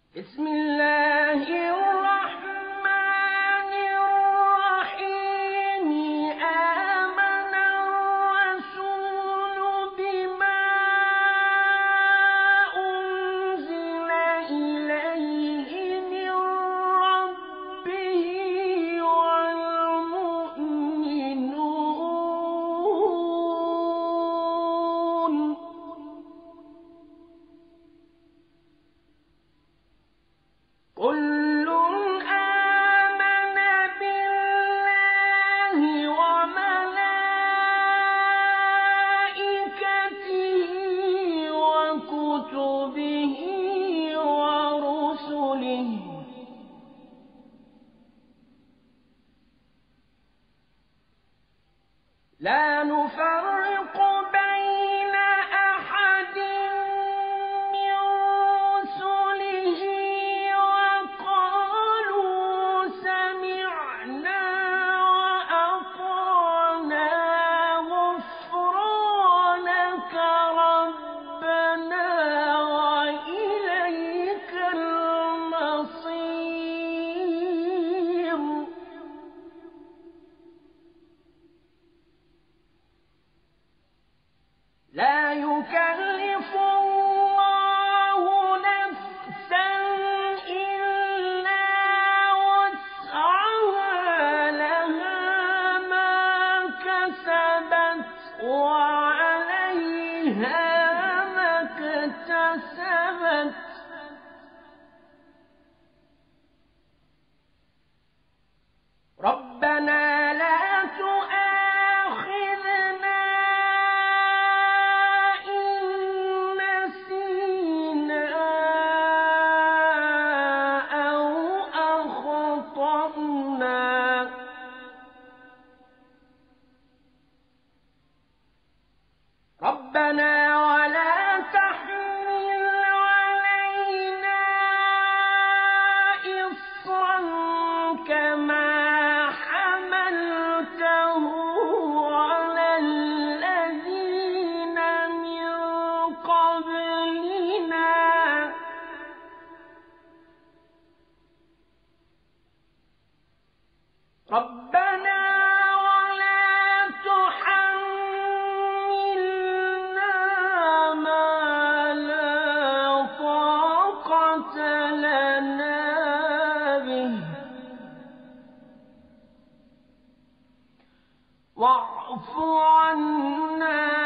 بسم الله الرحمن الرحيم. آمن الرسول بما أنزل إليه من ربه والمؤمنون كل آمن بالله وملائكته وكتبه ورسله لا نفرق بين أحد من رسله وقالوا سمعنا وأطعنا غفرانك ربنا وإليك المصير. لا يكلف الله نفسا إلا وسعها لها ما كسبت وعليها ما اكتسبت. ربنا لا تؤاخذنا إن نسينا أو أخطأنا. ربنا ولا تحمل علينا إصرا كما حملته على الذين من قبلنا. ربنا ولا تحملنا ما لا طاقة لنا به واعف عنا